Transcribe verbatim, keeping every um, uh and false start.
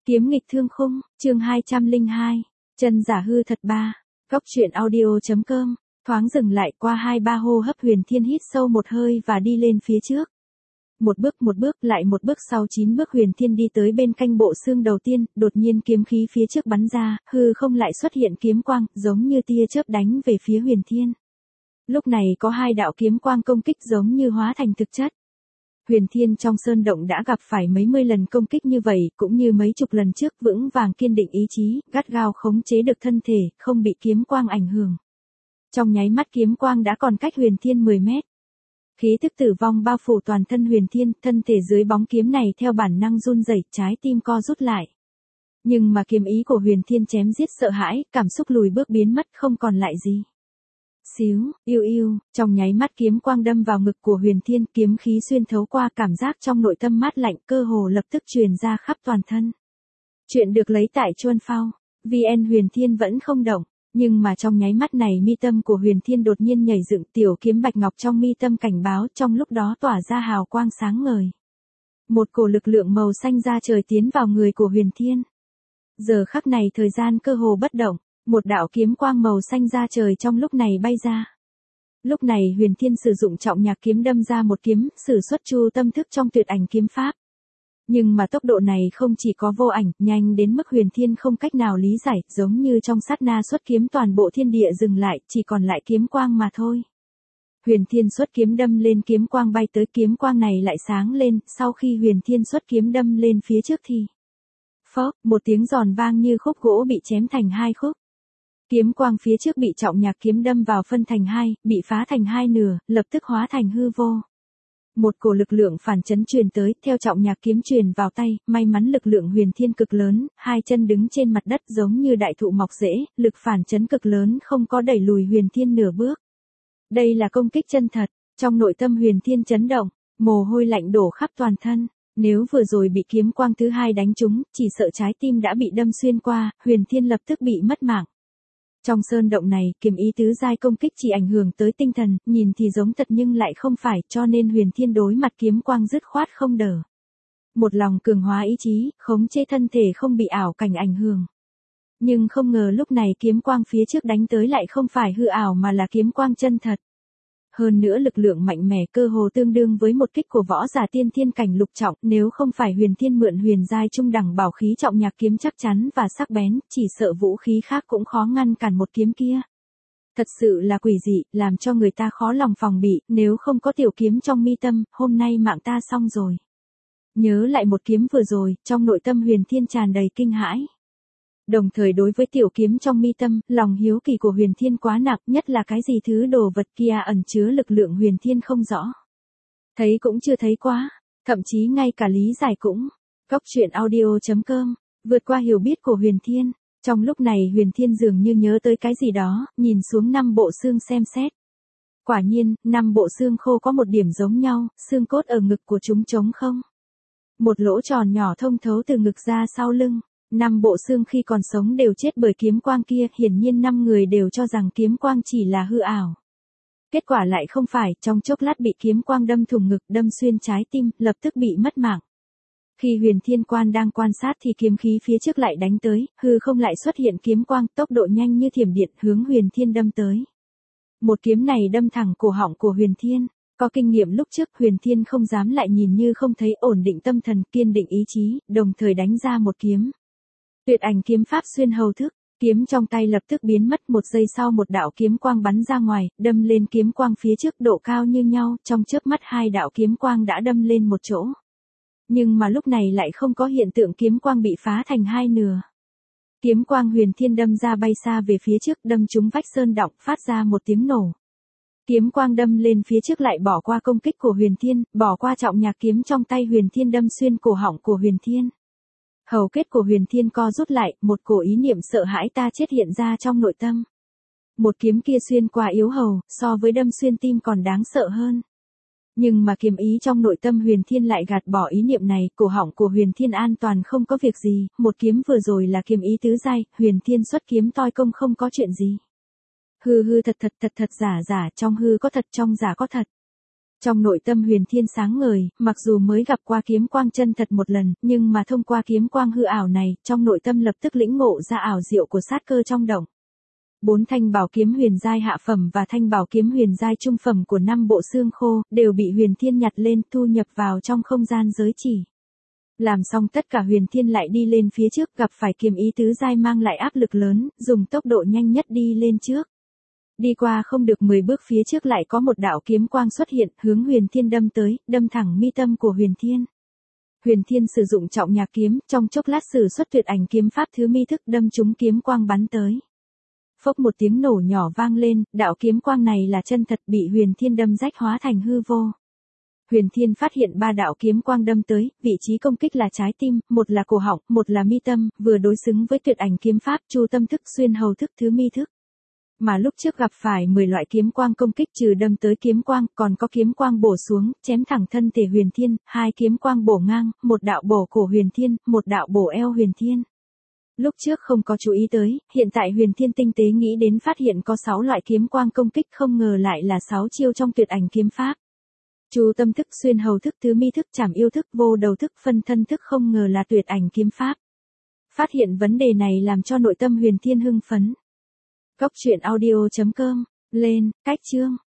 Kiếm nghịch thương khung, chương hai trăm lẻ hai, chân giả hư thật ba. Góc truyện audio.com, thoáng dừng lại qua hai ba hô hấp Huyền Thiên hít sâu một hơi và đi lên phía trước. Một bước một bước lại một bước sau chín bước Huyền Thiên đi tới bên canh bộ xương đầu tiên, đột nhiên kiếm khí phía trước bắn ra, hư không lại xuất hiện kiếm quang, giống như tia chớp đánh về phía Huyền Thiên. Lúc này có hai đạo kiếm quang công kích giống như hóa thành thực chất. Huyền Thiên trong sơn động đã gặp phải mấy mươi lần công kích như vậy, cũng như mấy chục lần trước vững vàng kiên định ý chí, gắt gao khống chế được thân thể, không bị kiếm quang ảnh hưởng. Trong nháy mắt kiếm quang đã còn cách Huyền Thiên mười mét. Khí tức tử vong bao phủ toàn thân Huyền Thiên, thân thể dưới bóng kiếm này theo bản năng run rẩy, trái tim co rút lại. Nhưng mà kiếm ý của Huyền Thiên chém giết sợ hãi, cảm xúc lùi bước biến mất không còn lại gì. Xíu, yêu yêu, trong nháy mắt kiếm quang đâm vào ngực của Huyền Thiên, kiếm khí xuyên thấu qua, cảm giác trong nội tâm mát lạnh cơ hồ lập tức truyền ra khắp toàn thân. Chuyện được lấy tại Chuan Phao, vê en Huyền Thiên vẫn không động, nhưng mà trong nháy mắt này mi tâm của Huyền Thiên đột nhiên nhảy dựng, tiểu kiếm bạch ngọc trong mi tâm cảnh báo, trong lúc đó tỏa ra hào quang sáng ngời. Một cổ lực lượng màu xanh da trời tiến vào người của Huyền Thiên. Giờ khắc này thời gian cơ hồ bất động. Một đạo kiếm quang màu xanh da trời trong lúc này bay ra. Lúc này Huyền Thiên sử dụng trọng nhạc kiếm đâm ra một kiếm, sử xuất chu tâm thức trong tuyệt ảnh kiếm pháp. Nhưng mà tốc độ này không chỉ có vô ảnh, nhanh đến mức Huyền Thiên không cách nào lý giải, giống như trong sát na xuất kiếm toàn bộ thiên địa dừng lại, chỉ còn lại kiếm quang mà thôi. Huyền Thiên xuất kiếm đâm lên kiếm quang bay tới, kiếm quang này lại sáng lên, sau khi Huyền Thiên xuất kiếm đâm lên phía trước thì phốc, một tiếng giòn vang như khúc gỗ bị chém thành hai khúc. Kiếm quang phía trước bị trọng nhạc kiếm đâm vào phân thành hai, bị phá thành hai nửa, lập tức hóa thành hư vô. Một cổ lực lượng phản chấn truyền tới, theo trọng nhạc kiếm truyền vào tay, may mắn lực lượng Huyền Thiên cực lớn, hai chân đứng trên mặt đất giống như đại thụ mọc rễ, lực phản chấn cực lớn không có đẩy lùi Huyền Thiên nửa bước. Đây là công kích chân thật, trong nội tâm Huyền Thiên chấn động, mồ hôi lạnh đổ khắp toàn thân. Nếu vừa rồi bị kiếm quang thứ hai đánh trúng, chỉ sợ trái tim đã bị đâm xuyên qua, Huyền Thiên lập tức bị mất mạng. Trong sơn động này, kiếm ý tứ giai công kích chỉ ảnh hưởng tới tinh thần, nhìn thì giống thật nhưng lại không phải, cho nên Huyền Thiên đối mặt kiếm quang dứt khoát không đỡ. Một lòng cường hóa ý chí, khống chế thân thể không bị ảo cảnh ảnh hưởng. Nhưng không ngờ lúc này kiếm quang phía trước đánh tới lại không phải hư ảo mà là kiếm quang chân thật. Hơn nữa lực lượng mạnh mẽ cơ hồ tương đương với một kích của võ giả tiên thiên cảnh lục trọng, nếu không phải Huyền Thiên mượn huyền giai trung đẳng bảo khí trọng nhạc kiếm chắc chắn và sắc bén, chỉ sợ vũ khí khác cũng khó ngăn cản một kiếm kia. Thật sự là quỷ dị, làm cho người ta khó lòng phòng bị, nếu không có tiểu kiếm trong mi tâm, hôm nay mạng ta xong rồi. Nhớ lại một kiếm vừa rồi, trong nội tâm Huyền Thiên tràn đầy kinh hãi. Đồng thời đối với tiểu kiếm trong mi tâm, lòng hiếu kỳ của Huyền Thiên quá nặng, nhất là cái gì thứ đồ vật kia ẩn chứa lực lượng Huyền Thiên không rõ. Thấy cũng chưa thấy quá, thậm chí ngay cả lý giải cũng. Góc truyện audio.com, vượt qua hiểu biết của Huyền Thiên. Trong lúc này Huyền Thiên dường như nhớ tới cái gì đó, nhìn xuống năm bộ xương xem xét. Quả nhiên, năm bộ xương khô có một điểm giống nhau, xương cốt ở ngực của chúng trống không. Một lỗ tròn nhỏ thông thấu từ ngực ra sau lưng. Năm bộ xương khi còn sống đều chết bởi kiếm quang kia, hiển nhiên năm người đều cho rằng kiếm quang chỉ là hư ảo. Kết quả lại không phải, trong chốc lát bị kiếm quang đâm thủng ngực, đâm xuyên trái tim, lập tức bị mất mạng. Khi Huyền Thiên Quan đang quan sát thì kiếm khí phía trước lại đánh tới, hư không lại xuất hiện kiếm quang, tốc độ nhanh như thiểm điện, hướng Huyền Thiên đâm tới. Một kiếm này đâm thẳng cổ họng của Huyền Thiên. Có kinh nghiệm lúc trước, Huyền Thiên không dám lại nhìn như không thấy, ổn định tâm thần, kiên định ý chí, đồng thời đánh ra một kiếm. Tuyệt ảnh kiếm pháp xuyên hầu thức, kiếm trong tay lập tức biến mất, một giây sau một đạo kiếm quang bắn ra ngoài, đâm lên kiếm quang phía trước độ cao như nhau, trong chớp mắt hai đạo kiếm quang đã đâm lên một chỗ. Nhưng mà lúc này lại không có hiện tượng kiếm quang bị phá thành hai nửa. Kiếm quang Huyền Thiên đâm ra bay xa về phía trước, đâm trúng vách sơn động, phát ra một tiếng nổ. Kiếm quang đâm lên phía trước lại bỏ qua công kích của Huyền Thiên, bỏ qua trọng nhạc kiếm trong tay Huyền Thiên đâm xuyên cổ họng của Huyền Thiên. Hầu kết của Huyền Thiên co rút lại, một cổ ý niệm sợ hãi ta chết hiện ra trong nội tâm. Một kiếm kia xuyên qua yếu hầu, so với đâm xuyên tim còn đáng sợ hơn. Nhưng mà kiếm ý trong nội tâm Huyền Thiên lại gạt bỏ ý niệm này, cổ họng của Huyền Thiên an toàn không có việc gì, một kiếm vừa rồi là kiếm ý tứ giai, Huyền Thiên xuất kiếm toi công không có chuyện gì. Hư hư thật thật thật thật giả giả, trong hư có thật, trong giả có thật. Trong nội tâm Huyền Thiên sáng ngời, mặc dù mới gặp qua kiếm quang chân thật một lần, nhưng mà thông qua kiếm quang hư ảo này, trong nội tâm lập tức lĩnh ngộ ra ảo diệu của sát cơ trong động. Bốn thanh bảo kiếm huyền giai hạ phẩm và thanh bảo kiếm huyền giai trung phẩm của năm bộ xương khô, đều bị Huyền Thiên nhặt lên thu nhập vào trong không gian giới chỉ. Làm xong tất cả Huyền Thiên lại đi lên phía trước, gặp phải kiếm ý tứ giai mang lại áp lực lớn, dùng tốc độ nhanh nhất đi lên trước. Đi qua không được mười bước phía trước lại có một đạo kiếm quang xuất hiện, hướng Huyền Thiên đâm tới, đâm thẳng mi tâm của Huyền Thiên. Huyền Thiên sử dụng trọng nhạc kiếm, trong chốc lát sử xuất tuyệt ảnh kiếm pháp thứ mi thức đâm trúng kiếm quang bắn tới. Phốc một tiếng nổ nhỏ vang lên, đạo kiếm quang này là chân thật bị Huyền Thiên đâm rách hóa thành hư vô. Huyền Thiên phát hiện ba đạo kiếm quang đâm tới, vị trí công kích là trái tim, một là cổ họng, một là mi tâm, vừa đối xứng với tuyệt ảnh kiếm pháp chu tâm thức xuyên hầu thức thứ mi thức. Mà lúc trước gặp phải mười loại kiếm quang công kích trừ đâm tới kiếm quang, còn có kiếm quang bổ xuống, chém thẳng thân thể Huyền Thiên, hai kiếm quang bổ ngang, một đạo bổ cổ Huyền Thiên, một đạo bổ eo Huyền Thiên. Lúc trước không có chú ý tới, hiện tại Huyền Thiên tinh tế nghĩ đến phát hiện có sáu loại kiếm quang công kích, không ngờ lại là sáu chiêu trong tuyệt ảnh kiếm pháp. Chu tâm thức xuyên hầu thức thứ mi thức chảm yêu thức vô đầu thức phân thân thức không ngờ là tuyệt ảnh kiếm pháp. Phát hiện vấn đề này làm cho nội tâm Huyền Thiên hưng phấn. Góc truyện audio chấm com, lên, cách chương.